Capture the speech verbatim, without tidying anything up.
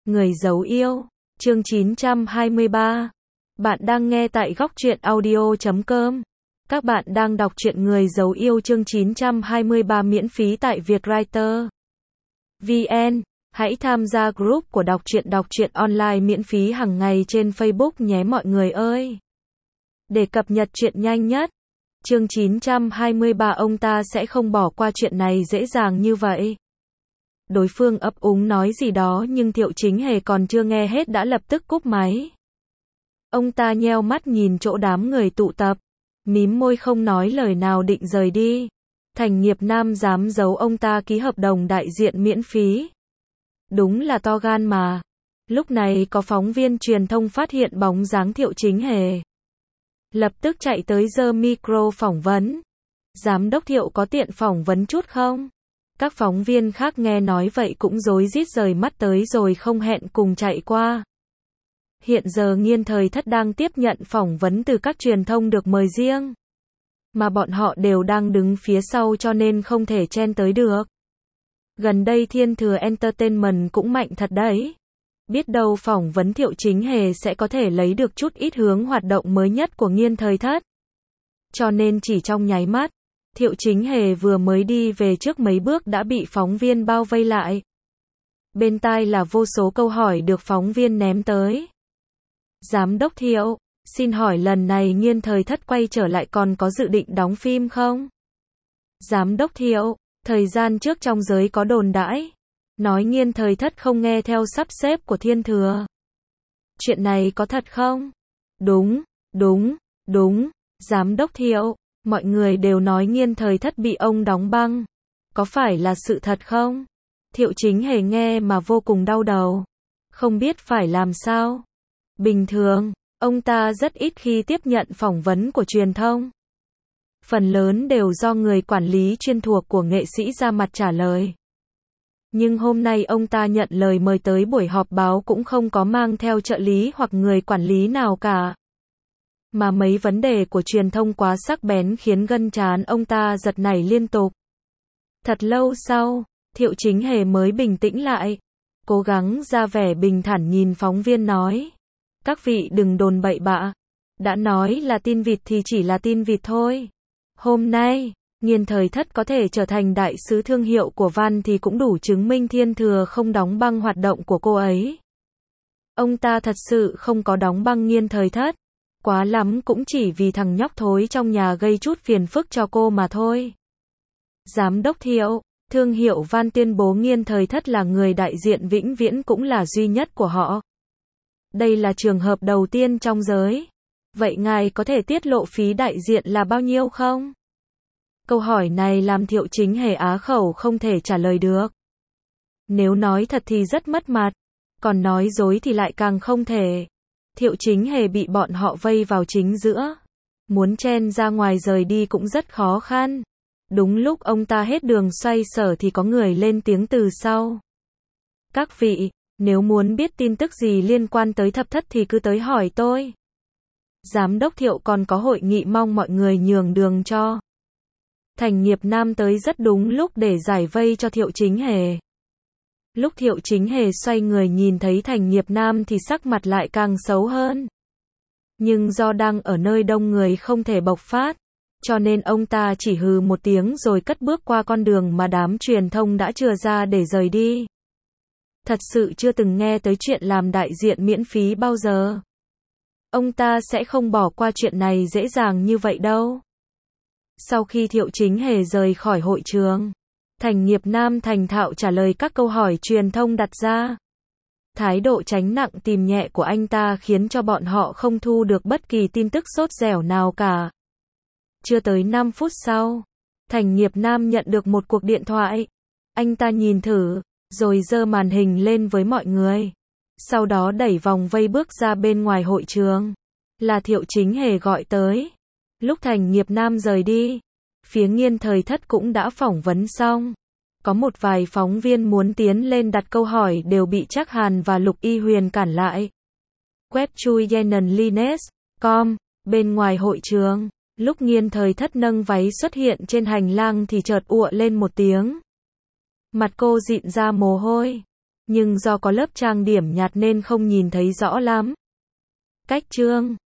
Người giấu yêu, chương chín trăm hai mươi ba. Bạn đang nghe tại góc truyện audio chấm com. Các bạn đang đọc truyện Người giấu yêu chương chín trăm hai mươi ba miễn phí tại Vietwriter chấm vn. Hãy tham gia group của đọc truyện đọc truyện online miễn phí hàng ngày trên Facebook nhé mọi người ơi. Để cập nhật truyện nhanh nhất. Chương chín trăm hai mươi ba ông ta sẽ không bỏ qua chuyện này dễ dàng như vậy. Đối phương ấp úng nói gì đó nhưng Thiệu Chính Hề còn chưa nghe hết đã lập tức cúp máy. Ông ta nheo mắt nhìn chỗ đám người tụ tập, mím môi không nói lời nào định rời đi. Thành Nghiệp Nam dám giấu ông ta ký hợp đồng đại diện miễn phí. Đúng là to gan mà. Lúc này có phóng viên truyền thông phát hiện bóng dáng Thiệu Chính Hề. Lập tức chạy tới giơ micro phỏng vấn. Giám đốc Thiệu có tiện phỏng vấn chút không? Các phóng viên khác nghe nói vậy cũng rối rít rời mắt tới rồi không hẹn cùng chạy qua. Hiện giờ Nghiên Thời Thất đang tiếp nhận phỏng vấn từ các truyền thông được mời riêng. Mà bọn họ đều đang đứng phía sau cho nên không thể chen tới được. Gần đây Thiên Thừa Entertainment cũng mạnh thật đấy. Biết đâu phỏng vấn Thiệu Chính Hề sẽ có thể lấy được chút ít hướng hoạt động mới nhất của Nghiên Thời Thất. Cho nên chỉ trong nháy mắt, Thiệu Chính Hề vừa mới đi về trước mấy bước đã bị phóng viên bao vây lại. Bên tai là vô số câu hỏi được phóng viên ném tới. Giám đốc Thiệu, xin hỏi lần này Nghiên Thời Thất quay trở lại còn có dự định đóng phim không? Giám đốc Thiệu, thời gian trước trong giới có đồn đãi, nói Nghiên Thời Thất không nghe theo sắp xếp của Thiên Thừa. Chuyện này có thật không? Đúng, đúng, đúng, Giám đốc Thiệu. Mọi người đều nói Nghiên Thời Thất bị ông đóng băng. Có phải là sự thật không? Thiệu Chính Hề nghe mà vô cùng đau đầu. Không biết phải làm sao. Bình thường, ông ta rất ít khi tiếp nhận phỏng vấn của truyền thông. Phần lớn đều do người quản lý chuyên thuộc của nghệ sĩ ra mặt trả lời. Nhưng hôm nay ông ta nhận lời mời tới buổi họp báo cũng không có mang theo trợ lý hoặc người quản lý nào cả. Mà mấy vấn đề của truyền thông quá sắc bén khiến gân trán ông ta giật nảy liên tục. Thật lâu sau, Thiệu Chính Hề mới bình tĩnh lại. Cố gắng ra vẻ bình thản nhìn phóng viên nói. Các vị đừng đồn bậy bạ. Đã nói là tin vịt thì chỉ là tin vịt thôi. Hôm nay, Nghiên Thời Thất có thể trở thành đại sứ thương hiệu của Văn thì cũng đủ chứng minh Thiên Thừa không đóng băng hoạt động của cô ấy. Ông ta thật sự không có đóng băng Nghiên Thời Thất. Quá lắm cũng chỉ vì thằng nhóc thối trong nhà gây chút phiền phức cho cô mà thôi. Giám đốc Thiệu, thương hiệu Van tuyên bố Nghiên Thời Thất là người đại diện vĩnh viễn cũng là duy nhất của họ. Đây là trường hợp đầu tiên trong giới. Vậy ngài có thể tiết lộ phí đại diện là bao nhiêu không? Câu hỏi này làm Thiệu Chính Hề á khẩu không thể trả lời được. Nếu nói thật thì rất mất mặt, còn nói dối thì lại càng không thể. Thiệu Chính Hề bị bọn họ vây vào chính giữa. Muốn chen ra ngoài rời đi cũng rất khó khăn. Đúng lúc ông ta hết đường xoay sở thì có người lên tiếng từ sau. Các vị, nếu muốn biết tin tức gì liên quan tới Thập Thất thì cứ tới hỏi tôi. Giám đốc Thiệu còn có hội nghị mong mọi người nhường đường cho. Thành Nghiệp Nam tới rất đúng lúc để giải vây cho Thiệu Chính Hề. Lúc Thiệu Chính Hề xoay người nhìn thấy Thành Nghiệp Nam thì sắc mặt lại càng xấu hơn. Nhưng do đang ở nơi đông người không thể bộc phát, cho nên ông ta chỉ hừ một tiếng rồi cất bước qua con đường mà đám truyền thông đã chừa ra để rời đi. Thật sự chưa từng nghe tới chuyện làm đại diện miễn phí bao giờ. Ông ta sẽ không bỏ qua chuyện này dễ dàng như vậy đâu. Sau khi Thiệu Chính Hề rời khỏi hội trường, Thành Nghiệp Nam thành thạo trả lời các câu hỏi truyền thông đặt ra. Thái độ tránh nặng tìm nhẹ của anh ta khiến cho bọn họ không thu được bất kỳ tin tức sốt dẻo nào cả. Chưa tới năm phút sau, Thành Nghiệp Nam nhận được một cuộc điện thoại. Anh ta nhìn thử, rồi giơ màn hình lên với mọi người. Sau đó đẩy vòng vây bước ra bên ngoài hội trường. Là Thiệu Chính Hề gọi tới. Lúc Thành Nghiệp Nam rời đi, phía Nghiên Thời Thất cũng đã phỏng vấn xong. Có một vài phóng viên muốn tiến lên đặt câu hỏi đều bị Trác Hàn và Lục Y Huyền cản lại. Web chui Yenan Lines chấm com, bên ngoài hội trường, lúc Nghiên Thời Thất nâng váy xuất hiện trên hành lang thì chợt ụa lên một tiếng. Mặt cô dịn ra mồ hôi. nhưng do có lớp trang điểm nhạt nên không nhìn thấy rõ lắm. Cách trương